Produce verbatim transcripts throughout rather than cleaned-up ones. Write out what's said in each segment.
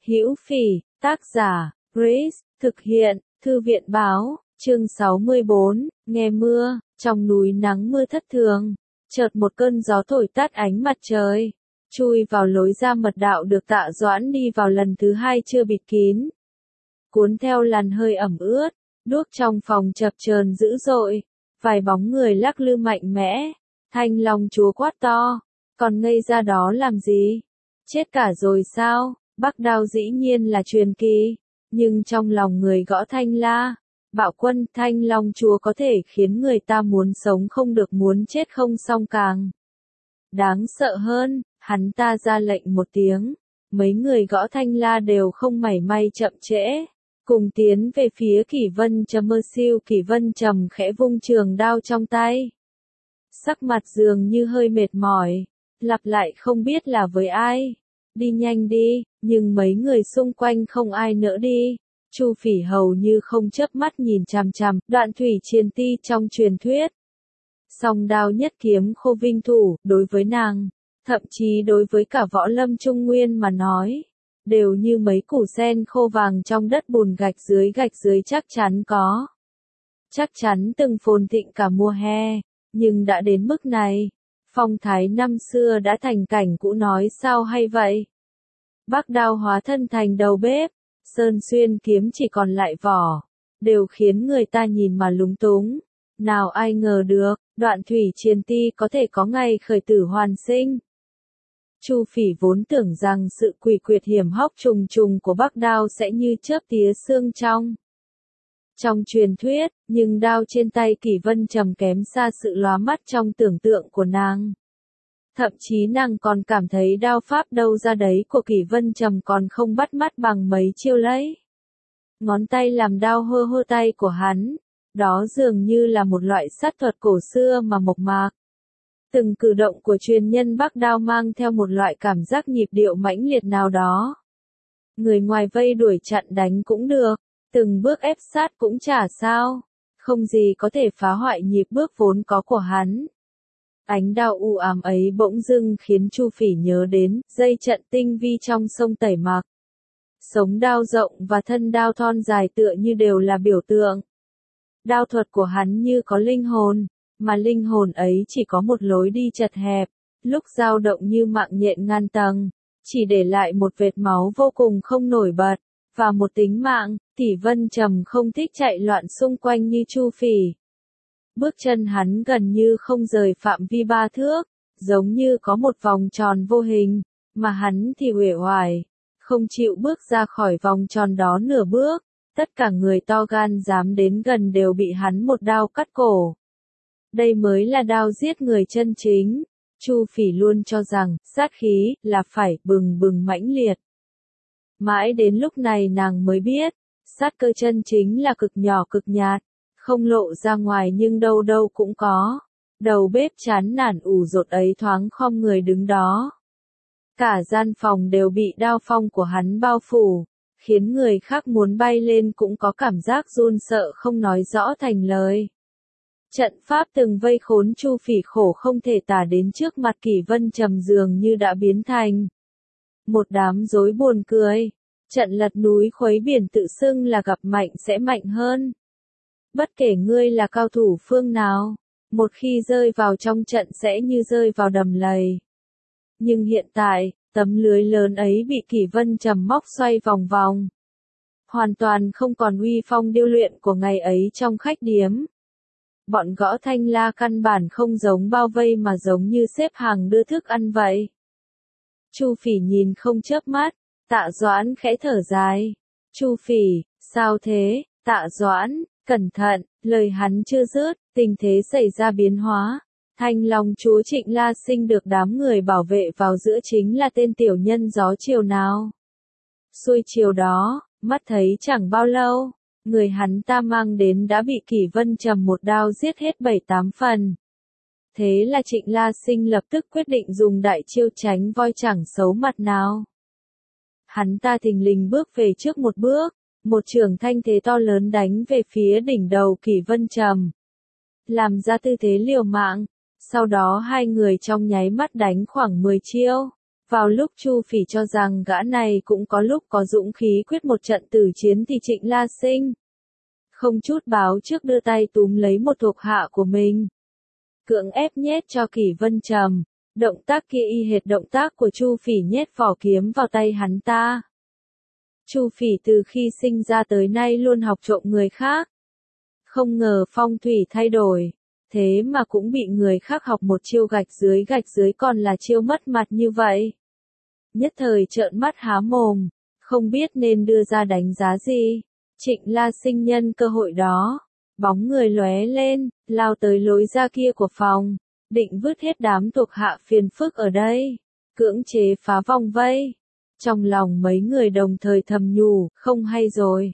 Hữu Phỉ, tác giả, Grace, thực hiện, Thư viện Báo, chương sáu mươi bốn, nghe mưa, trong núi nắng mưa thất thường, chợt một cơn gió thổi tắt ánh mặt trời, chui vào lối ra mật đạo được Tạ Doãn đi vào lần thứ hai chưa bịt kín. Cuốn theo làn hơi ẩm ướt, đuốc trong phòng chập chờn dữ dội, vài bóng người lắc lư mạnh mẽ, Thanh Long chúa quát to, còn ngây ra đó làm gì? Chết cả rồi sao? Bắc Đao dĩ nhiên là truyền kỳ, nhưng trong lòng người gõ Thanh La, Bạo Quân, Thanh Long chúa có thể khiến người ta muốn sống không được muốn chết không xong càng. Đáng sợ hơn, hắn ta ra lệnh một tiếng, mấy người gõ Thanh La đều không mảy may chậm trễ, cùng tiến về phía Kỷ Vân Trầm. Mơ siêu Kỷ Vân Trầm khẽ vung trường đao trong tay. Sắc mặt dường như hơi mệt mỏi, lặp lại không biết là với ai. Đi nhanh đi, nhưng mấy người xung quanh không ai nỡ đi. Chu Phỉ hầu như không chớp mắt nhìn chằm chằm, Đoạn Thủy Triền Ti trong truyền thuyết. Song đao nhất kiếm khô vinh thủ, đối với nàng, thậm chí đối với cả võ lâm trung nguyên mà nói, đều như mấy củ sen khô vàng trong đất bùn gạch dưới gạch dưới chắc chắn có. Chắc chắn từng phồn thịnh cả mùa hè, nhưng đã đến mức này, phong thái năm xưa đã thành cảnh cũ nói sao hay vậy? Bắc Đao hóa thân thành đầu bếp, Sơn Xuyên kiếm chỉ còn lại vỏ, đều khiến người ta nhìn mà lúng túng. Nào ai ngờ được, Đoạn Thủy Triền Ti có thể có ngày khởi tử hoàn sinh. Chu Phỉ vốn tưởng rằng sự quỷ quyệt hiểm hóc trùng trùng của Bắc Đao sẽ như chớp tía xương trong. Trong truyền thuyết, nhưng đao trên tay Kỷ Vân Trầm kém xa sự lóa mắt trong tưởng tượng của nàng. Thậm chí nàng còn cảm thấy đao pháp đâu ra đấy của Kỷ Vân Trầm còn không bắt mắt bằng mấy chiêu lấy. Ngón tay làm đao hơ hơ tay của hắn, đó dường như là một loại sát thuật cổ xưa mà mộc mạc. Từng cử động của truyền nhân Bắc Đao mang theo một loại cảm giác nhịp điệu mãnh liệt nào đó. Người ngoài vây đuổi chặn đánh cũng được, từng bước ép sát cũng chả sao, không gì có thể phá hoại nhịp bước vốn có của hắn. Ánh đao u ám ấy bỗng dưng khiến Chu Phỉ nhớ đến dây trận tinh vi trong sông Tẩy Mạc. Sống đao rộng và thân đao thon dài tựa như đều là biểu tượng. Đao thuật của hắn như có linh hồn, mà linh hồn ấy chỉ có một lối đi chật hẹp, lúc dao động như mạng nhện ngàn tầng, chỉ để lại một vệt máu vô cùng không nổi bật, và một tính mạng. Kỷ Vân Trầm không thích chạy loạn xung quanh như Chu Phỉ. Bước chân hắn gần như không rời phạm vi ba thước, giống như có một vòng tròn vô hình, mà hắn thì uể oải, không chịu bước ra khỏi vòng tròn đó nửa bước. Tất cả người to gan dám đến gần đều bị hắn một đao cắt cổ. Đây mới là đao giết người chân chính. Chu Phỉ luôn cho rằng, sát khí, là phải bừng bừng mãnh liệt. Mãi đến lúc này nàng mới biết, sát cơ chân chính là cực nhỏ cực nhạt, không lộ ra ngoài nhưng đâu đâu cũng có. Đầu bếp chán nản ủ rột ấy thoáng khom người đứng đó. Cả gian phòng đều bị đao phong của hắn bao phủ, khiến người khác muốn bay lên cũng có cảm giác run sợ không nói rõ thành lời. Trận pháp từng vây khốn Chu Phỉ khổ không thể tả đến trước mặt Kỷ Vân Trầm dường như đã biến thành một đám rối buồn cười. Trận lật núi khuấy biển tự xưng là gặp mạnh sẽ mạnh hơn. Bất kể ngươi là cao thủ phương nào, một khi rơi vào trong trận sẽ như rơi vào đầm lầy. Nhưng hiện tại, tấm lưới lớn ấy bị Kỷ Vân Trầm móc xoay vòng vòng. Hoàn toàn không còn uy phong điêu luyện của ngày ấy trong khách điếm. Bọn gõ Thanh La căn bản không giống bao vây mà giống như xếp hàng đưa thức ăn vậy. Chu Phỉ nhìn không chớp mắt, Tạ Doãn khẽ thở dài. Chu Phỉ, sao thế? Tạ Doãn, cẩn thận, lời hắn chưa dứt, tình thế xảy ra biến hóa. Thanh Long chúa Trịnh La Sinh được đám người bảo vệ vào giữa chính là tên tiểu nhân gió chiều nào. Xuôi chiều đó, mắt thấy chẳng bao lâu, người hắn ta mang đến đã bị Kỷ Vân Trầm một đao giết hết bảy tám phần. Thế là Trịnh La Sinh lập tức quyết định dùng đại chiêu tránh voi chẳng xấu mặt nào. Hắn ta thình lình bước về trước một bước, một chưởng thanh thế to lớn đánh về phía đỉnh đầu Kỷ Vân Trầm. Làm ra tư thế liều mạng, sau đó hai người trong nháy mắt đánh khoảng mười chiêu. Vào lúc Chu Phỉ cho rằng gã này cũng có lúc có dũng khí quyết một trận tử chiến thì Trịnh La Sinh không chút báo trước đưa tay túm lấy một thuộc hạ của mình, cưỡng ép nhét cho Kỷ Vân Trầm. Động tác kia y hệt động tác của Chu Phỉ nhét vỏ kiếm vào tay hắn ta. Chu Phỉ từ khi sinh ra tới nay luôn học trộm người khác. Không ngờ phong thủy thay đổi, thế mà cũng bị người khác học một chiêu gạch dưới gạch dưới còn là chiêu mất mặt như vậy. Nhất thời trợn mắt há mồm, không biết nên đưa ra đánh giá gì. Trịnh La Sinh nhân cơ hội đó, bóng người lóe lên, lao tới lối ra kia của phòng, định vứt hết đám thuộc hạ phiền phức ở đây, cưỡng chế phá vòng vây. Trong lòng mấy người đồng thời thầm nhủ, không hay rồi.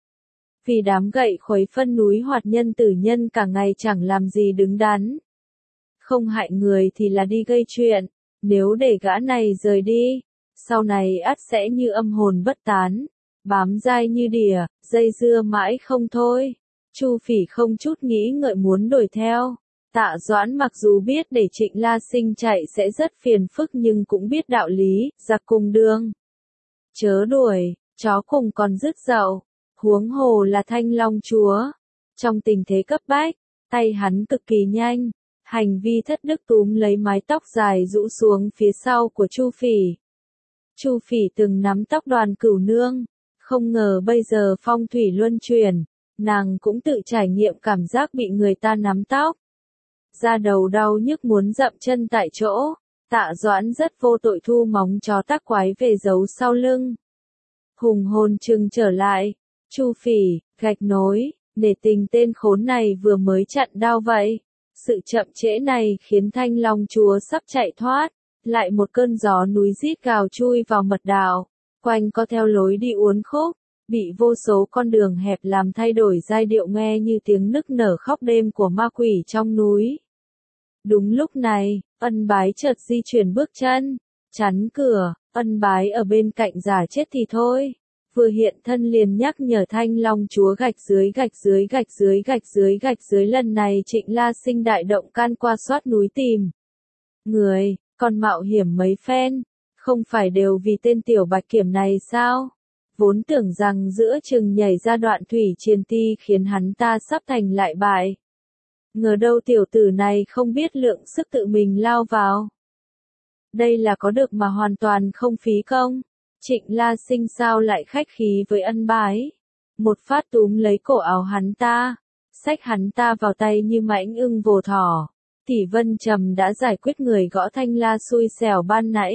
Vì đám gậy khuấy phân núi hoạt nhân tử nhân cả ngày chẳng làm gì đứng đắn. Không hại người thì là đi gây chuyện, nếu để gã này rời đi, sau này ắt sẽ như âm hồn bất tán, bám dai như đỉa, dây dưa mãi không thôi. Chu Phỉ không chút nghĩ ngợi muốn đuổi theo. Tạ Doãn mặc dù biết để Trịnh La Sinh chạy sẽ rất phiền phức nhưng cũng biết đạo lý, giặc cùng đường. Chớ đuổi, chó cùng còn dứt dậu, huống hồ là Thanh Long Chúa. Trong tình thế cấp bách, tay hắn cực kỳ nhanh, hành vi thất đức túm lấy mái tóc dài rũ xuống phía sau của Chu Phỉ. Chu Phỉ từng nắm tóc Đoàn Cửu Nương, không ngờ bây giờ phong thủy luân chuyển, nàng cũng tự trải nghiệm cảm giác bị người ta nắm tóc. Da đầu đau nhức muốn dậm chân tại chỗ, Tạ Doãn rất vô tội thu móng chó tác quái về giấu sau lưng. Hùng hồn trừng trở lại, Chu Phỉ, gạch nối, để tình tên khốn này vừa mới chặn đau vậy. Sự chậm trễ này khiến Thanh Long Chúa sắp chạy thoát, lại một cơn gió núi rít gào chui vào mật đạo, quanh có theo lối đi uốn khúc, bị vô số con đường hẹp làm thay đổi giai điệu nghe như tiếng nức nở khóc đêm của ma quỷ trong núi. Đúng lúc này, Ân Bái chợt di chuyển bước chân, chắn cửa. Ân Bái ở bên cạnh giả chết thì thôi, vừa hiện thân liền nhắc nhở Thanh Long Chúa gạch dưới gạch dưới gạch dưới gạch dưới gạch dưới. Lần này Trịnh La Sinh đại động can qua soát núi tìm người, còn mạo hiểm mấy phen, không phải đều vì tên tiểu bạch kiểm này sao? Vốn tưởng rằng giữa chừng nhảy ra đoạn thủy triền ti khiến hắn ta sắp thành lại bại. Ngờ đâu tiểu tử này không biết lượng sức tự mình lao vào. Đây là có được mà hoàn toàn không phí công. Trịnh La Sinh sao lại khách khí với Ân Bái. Một phát túm lấy cổ áo hắn ta, xách hắn ta vào tay như mãnh ưng vồ thỏ. Tỷ Vân Trầm đã giải quyết người gõ Thanh La xui xẻo ban nãy.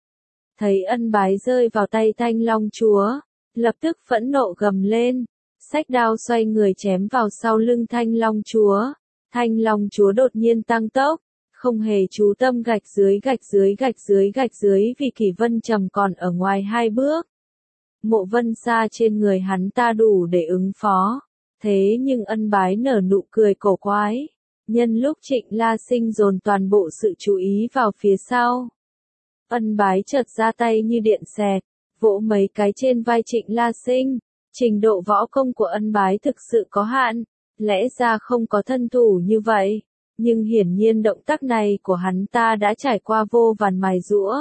Thấy Ân Bái rơi vào tay Thanh Long Chúa, lập tức phẫn nộ gầm lên, xách đao xoay người chém vào sau lưng Thanh Long Chúa. Thanh Long Chúa đột nhiên tăng tốc, không hề chú tâm gạch dưới gạch dưới gạch dưới gạch dưới vì Kỷ Vân Trầm còn ở ngoài hai bước. Mộ Vân Sa trên người hắn ta đủ để ứng phó, thế nhưng Ân Bái nở nụ cười cổ quái, nhân lúc Trịnh La Sinh dồn toàn bộ sự chú ý vào phía sau. Ân Bái chợt ra tay như điện xẹt, vỗ mấy cái trên vai Trịnh La Sinh. Trình độ võ công của Ân Bái thực sự có hạn, lẽ ra không có thân thủ như vậy, nhưng hiển nhiên động tác này của hắn ta đã trải qua vô vàn mài giũa.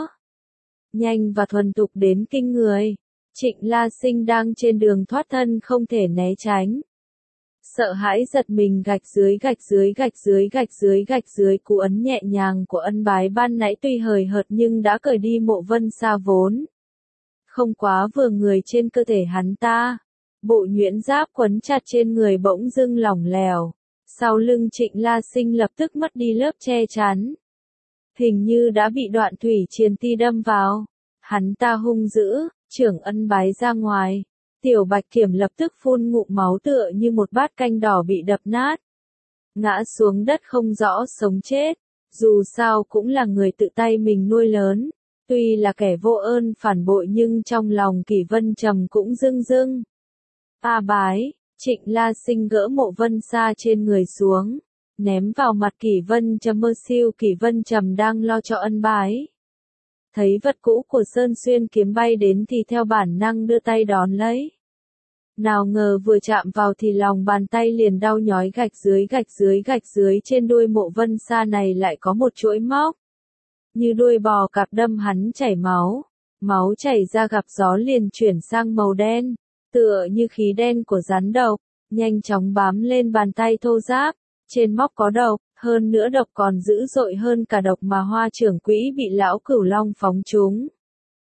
Nhanh và thuần thục đến kinh người. Trịnh La Sinh đang trên đường thoát thân không thể né tránh. Sợ hãi giật mình gạch dưới gạch dưới gạch dưới gạch dưới gạch dưới cú ấn nhẹ nhàng của Ân Bái ban nãy tuy hời hợt nhưng đã cởi đi Mộ Vân Sa vốn không quá vừa người trên cơ thể hắn ta. Bộ nhuyễn giáp quấn chặt trên người bỗng dưng lỏng lẻo. Sau lưng Trịnh La Sinh lập tức mất đi lớp che chắn. Hình như đã bị đoạn thủy triền ti đâm vào. Hắn ta hung dữ, trưởng Ân Bái ra ngoài. Tiểu Bạch Kiểm lập tức phun ngụm máu tựa như một bát canh đỏ bị đập nát. Ngã xuống đất không rõ sống chết. Dù sao cũng là người tự tay mình nuôi lớn. Tuy là kẻ vô ơn phản bội nhưng trong lòng Kỷ Vân Trầm cũng rưng rưng. A Bái, Trịnh La Sinh gỡ Mộ Vân Sa trên người xuống, ném vào mặt Kỷ Vân Trầm mơ siêu. Kỷ Vân Trầm đang lo cho Ân Bái. Thấy vật cũ của Sơn Xuyên kiếm bay đến thì theo bản năng đưa tay đón lấy. Nào ngờ vừa chạm vào thì lòng bàn tay liền đau nhói gạch dưới gạch dưới gạch dưới trên đuôi Mộ Vân Sa này lại có một chuỗi móc. như đuôi bò cạp đâm hắn chảy máu. Máu chảy ra gặp gió liền chuyển sang màu đen, tựa như khí đen của rắn độc, nhanh chóng bám lên bàn tay thô ráp. Trên móc có độc, hơn nữa độc còn dữ dội hơn cả độc mà Hoa trưởng quỹ bị lão Cửu Long phóng trúng.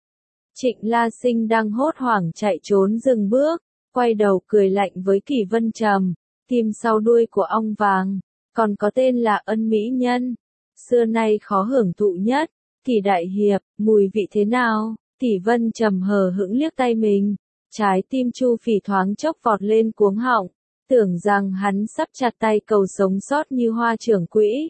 Trịnh La Sinh đang hốt hoảng chạy trốn dừng bước, quay đầu cười lạnh với Kỷ Vân Trầm, tim sau đuôi của ong vàng, còn có tên là Ân Mỹ Nhân. Xưa nay khó hưởng thụ nhất, Kỷ đại hiệp, mùi vị thế nào? Kỷ Vân Trầm hờ hững liếc tay mình, trái tim Chu Phỉ thoáng chốc vọt lên cuống họng, tưởng rằng hắn sắp chặt tay cầu sống sót như Hoa trưởng quỹ.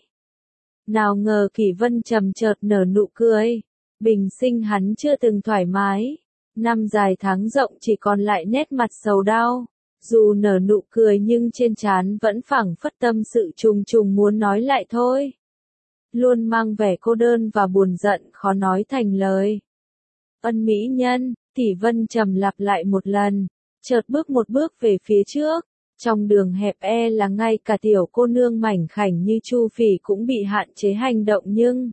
Nào ngờ Kỷ Vân Trầm chợt nở nụ cười, bình sinh hắn chưa từng thoải mái, năm dài tháng rộng chỉ còn lại nét mặt sầu đau, dù nở nụ cười nhưng trên trán vẫn phảng phất tâm sự trùng trùng muốn nói lại thôi. Luôn mang vẻ cô đơn và buồn giận khó nói thành lời. Ân Mỹ Nhân, Kỷ Vân Trầm lặp lại một lần, chợt bước một bước về phía trước, trong đường hẹp e là ngay cả tiểu cô nương mảnh khảnh như Chu Phỉ cũng bị hạn chế hành động nhưng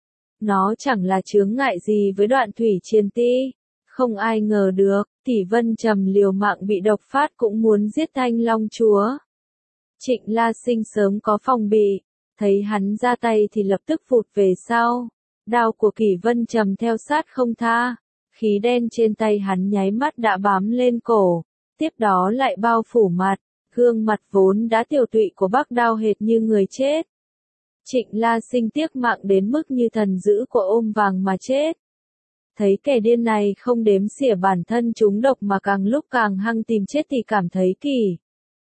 nó chẳng là chướng ngại gì với Đoạn Thủy Triền Ti. Không ai ngờ được, Kỷ Vân Trầm liều mạng bị độc phát cũng muốn giết Thanh Long Chúa. Trịnh La Sinh sớm có phòng bị, thấy hắn ra tay thì lập tức phụt về sau. Đao của Kỷ Vân Trầm theo sát không tha, khí đen trên tay hắn nháy mắt đã bám lên cổ, tiếp đó lại bao phủ mặt, gương mặt vốn đã tiều tụy của Bắc Đao hệt như người chết. Trịnh La Sinh tiếc mạng đến mức như thần dữ của ôm vàng mà chết. Thấy kẻ điên này không đếm xỉa bản thân trúng độc mà càng lúc càng hăng tìm chết thì cảm thấy Kỷ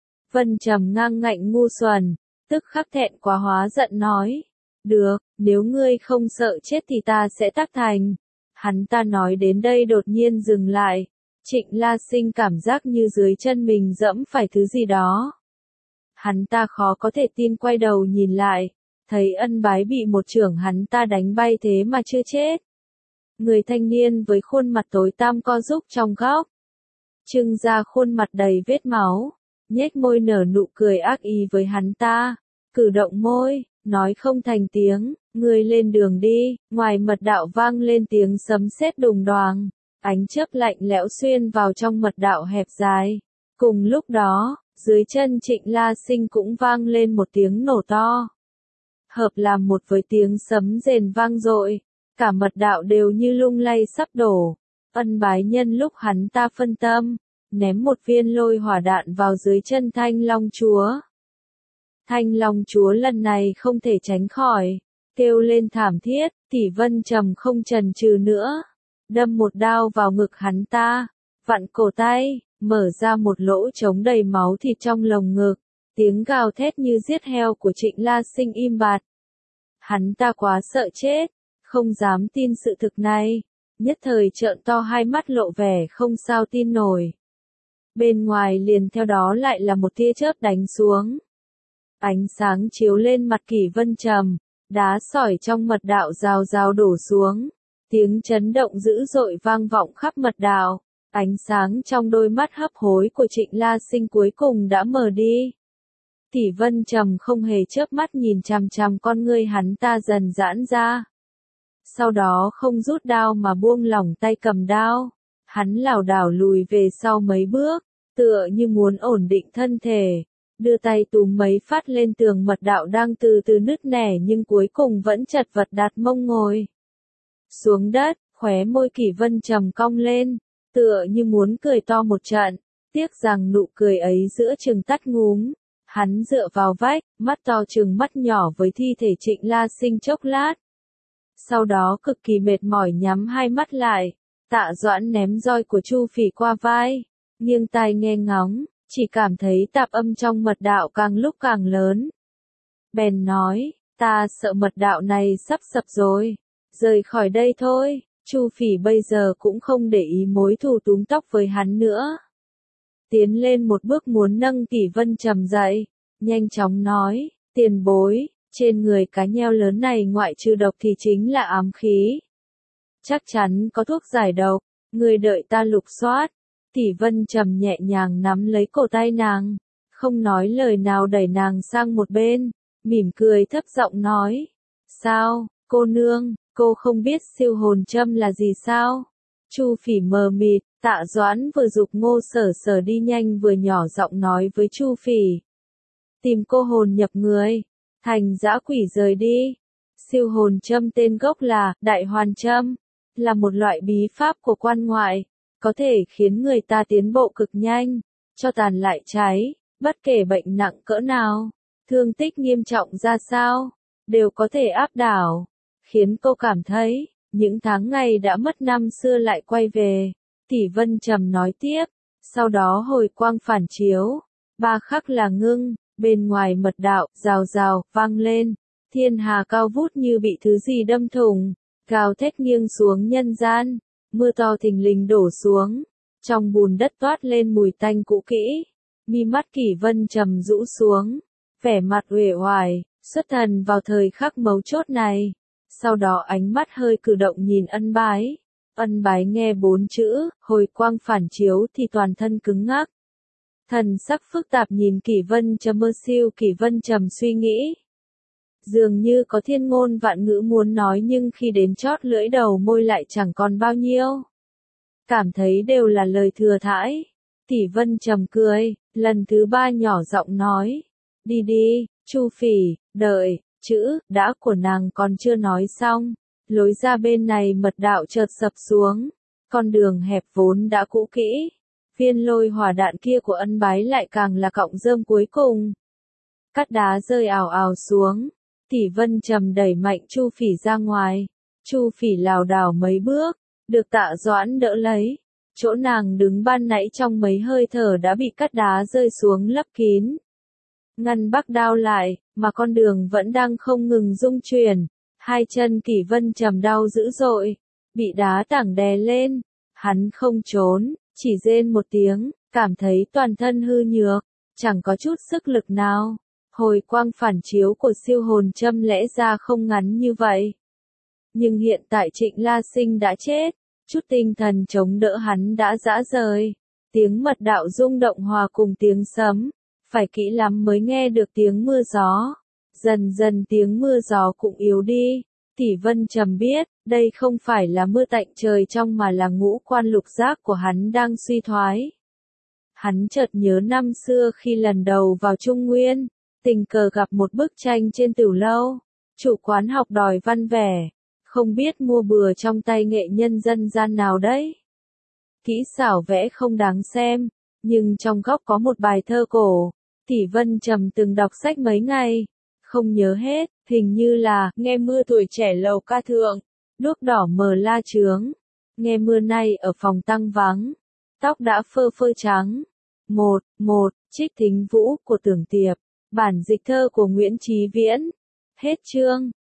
Vân Trầm ngang ngạnh ngu xuẩn, tức khắc thẹn quá hóa giận nói, được, nếu ngươi không sợ chết thì ta sẽ tác thành. Hắn ta nói đến đây đột nhiên dừng lại, Trịnh La Sinh cảm giác như dưới chân mình dẫm phải thứ gì đó. Hắn ta khó có thể tin quay đầu nhìn lại, thấy Ân Bái bị một chưởng hắn ta đánh bay thế mà chưa chết. Người thanh niên với khuôn mặt tối tăm co rúm trong góc, trưng ra khuôn mặt đầy vết máu, nhếch môi nở nụ cười ác ý với hắn ta, cử động môi, nói không thành tiếng, ngươi lên đường đi. Ngoài mật đạo vang lên tiếng sấm sét đùng đoàng, ánh chớp lạnh lẽo xuyên vào trong mật đạo hẹp dài. Cùng lúc đó, dưới chân Trịnh La Sinh cũng vang lên một tiếng nổ to, hợp làm một với tiếng sấm rền vang dội, cả mật đạo đều như lung lay sắp đổ. Ân Bái nhân lúc hắn ta phân tâm, ném một viên lôi hỏa đạn vào dưới chân Thanh Long Chúa. Thanh Long Chúa lần này không thể tránh khỏi, kêu lên thảm thiết. Kỷ Vân Trầm không chần chừ nữa, đâm một đao vào ngực hắn ta, vặn cổ tay, mở ra một lỗ trống đầy máu thịt trong lồng ngực. Tiếng gào thét như giết heo của Trịnh La Sinh im bặt. Hắn ta quá sợ chết, không dám tin sự thực này, nhất thời trợn to hai mắt lộ vẻ không sao tin nổi. Bên ngoài liền theo đó lại là một tia chớp đánh xuống. Ánh sáng chiếu lên mặt Kỷ Vân Trầm, đá sỏi trong mật đạo rào rào đổ xuống. Tiếng chấn động dữ dội vang vọng khắp mật đạo. Ánh sáng trong đôi mắt hấp hối của Trịnh La Sinh cuối cùng đã mờ đi. Kỷ Vân Trầm không hề chớp mắt nhìn chằm chằm con ngươi hắn ta dần giãn ra. Sau đó không rút đao mà buông lỏng tay cầm đao. Hắn lảo đảo lùi về sau mấy bước, tựa như muốn ổn định thân thể. Đưa tay túm mấy phát lên tường mật đạo đang từ từ nứt nẻ nhưng cuối cùng vẫn chật vật đặt mông ngồi xuống đất, khóe môi Kỷ Vân Trầm cong lên, tựa như muốn cười to một trận. Tiếc rằng nụ cười ấy giữa chừng tắt ngúm. Hắn dựa vào vách, mắt to trừng mắt nhỏ với thi thể Trịnh La Sinh chốc lát. Sau đó cực kỳ mệt mỏi nhắm hai mắt lại. Tạ Doãn ném roi của Chu Phỉ qua vai, nghiêng tai nghe ngóng, chỉ cảm thấy tạp âm trong mật đạo càng lúc càng lớn. Bèn nói, ta sợ mật đạo này sắp sập rồi, rời khỏi đây thôi. Chu Phỉ bây giờ cũng không để ý mối thù túm tóc với hắn nữa. Tiến lên một bước muốn nâng Kỷ Vân Trầm dậy, nhanh chóng nói, tiền bối, trên người cá nheo lớn này ngoại trừ độc thì chính là ám khí. Chắc chắn có thuốc giải độc, người đợi ta lục soát. Kỷ Vân Trầm nhẹ nhàng nắm lấy cổ tay nàng, không nói lời nào đẩy nàng sang một bên, mỉm cười thấp giọng nói, sao, Cô nương, cô không biết siêu hồn châm là gì sao? Chu Phỉ mờ mịt, Tạ Doãn vừa giục Ngô Sở Sở đi nhanh vừa nhỏ giọng nói với Chu Phỉ. Tìm cô hồn nhập người, thành dã quỷ rời đi. Siêu hồn châm tên gốc là Đại Hoàn Châm, là một loại bí pháp của quan ngoại, có thể khiến người ta tiến bộ cực nhanh, cho tàn lại cháy, bất kể bệnh nặng cỡ nào, thương tích nghiêm trọng ra sao, đều có thể áp đảo, khiến cô cảm thấy, những tháng ngày đã mất năm xưa lại quay về. Tỷ Vân Trầm nói tiếp, sau đó hồi quang phản chiếu, ba khắc là ngưng, bên ngoài mật đạo, rào rào, vang lên, thiên hà cao vút như bị thứ gì đâm thủng, gào thét nghiêng xuống nhân gian, mưa to thình lình đổ xuống, trong bùn đất toát lên mùi tanh cũ kỹ, mi mắt Kỷ Vân Trầm rũ xuống, vẻ mặt uể oải, xuất thần vào thời khắc mấu chốt này, sau đó ánh mắt hơi cử động nhìn Ân Bái. Ân Bái nghe bốn chữ, hồi quang phản chiếu thì toàn thân cứng ngắc. Thần sắc phức tạp nhìn Kỷ Vân Trầm mơ siêu Kỷ Vân Trầm suy nghĩ. Dường như có thiên ngôn vạn ngữ muốn nói nhưng khi đến chót lưỡi đầu môi lại chẳng còn bao nhiêu. Cảm thấy đều là lời thừa thãi. Tỷ Vân Trầm cười, lần thứ ba nhỏ giọng nói. Đi đi, Chu Phỉ, đợi, chữ, đã của nàng còn chưa nói xong. Lối ra bên này mật đạo chợt sập xuống. Con đường hẹp vốn đã cũ kỹ. Viên lôi hỏa đạn kia của Ân Bái lại càng là cọng rơm cuối cùng. Cát đá rơi ào ào xuống. Tỷ Vân Trầm đẩy mạnh Chu Phỉ ra ngoài. Chu Phỉ lảo đảo mấy bước, được Tạ Doãn đỡ lấy. Chỗ nàng đứng ban nãy trong mấy hơi thở đã bị cát đá rơi xuống lấp kín. Ngăn bắc đao lại, mà con đường vẫn đang không ngừng rung chuyển. Hai chân Kỷ Vân Trầm đau dữ dội, bị đá tảng đè lên. Hắn không trốn, chỉ rên một tiếng, cảm thấy toàn thân hư nhược, chẳng có chút sức lực nào. Hồi quang phản chiếu của siêu hồn châm lẽ ra không ngắn như vậy. Nhưng hiện tại Trịnh La Sinh đã chết, chút tinh thần chống đỡ hắn đã rã rời. Tiếng mật đạo rung động hòa cùng tiếng sấm, phải kỹ lắm mới nghe được tiếng mưa gió. Dần dần tiếng mưa gió cũng yếu đi. Tỷ Vân Trầm biết, đây không phải là mưa tạnh trời trong mà là ngũ quan lục giác của hắn đang suy thoái. Hắn chợt nhớ năm xưa khi lần đầu vào Trung Nguyên, tình cờ gặp một bức tranh trên tửu lâu. Chủ quán học đòi văn vẻ, không biết mua bừa trong tay nghệ nhân dân gian nào đấy. Kỹ xảo vẽ không đáng xem, nhưng trong góc có một bài thơ cổ. Tỷ Vân Trầm từng đọc sách mấy ngày, không nhớ hết, hình như là nghe mưa tuổi trẻ lầu ca thượng, đuốc đỏ mờ la trướng. Nghe mưa nay ở phòng tăng vắng, tóc đã phơ phơ trắng. Một, một, Trích Thính Vũ của Tưởng Tiệp, bản dịch thơ của Nguyễn Chí Viễn. Hết chương.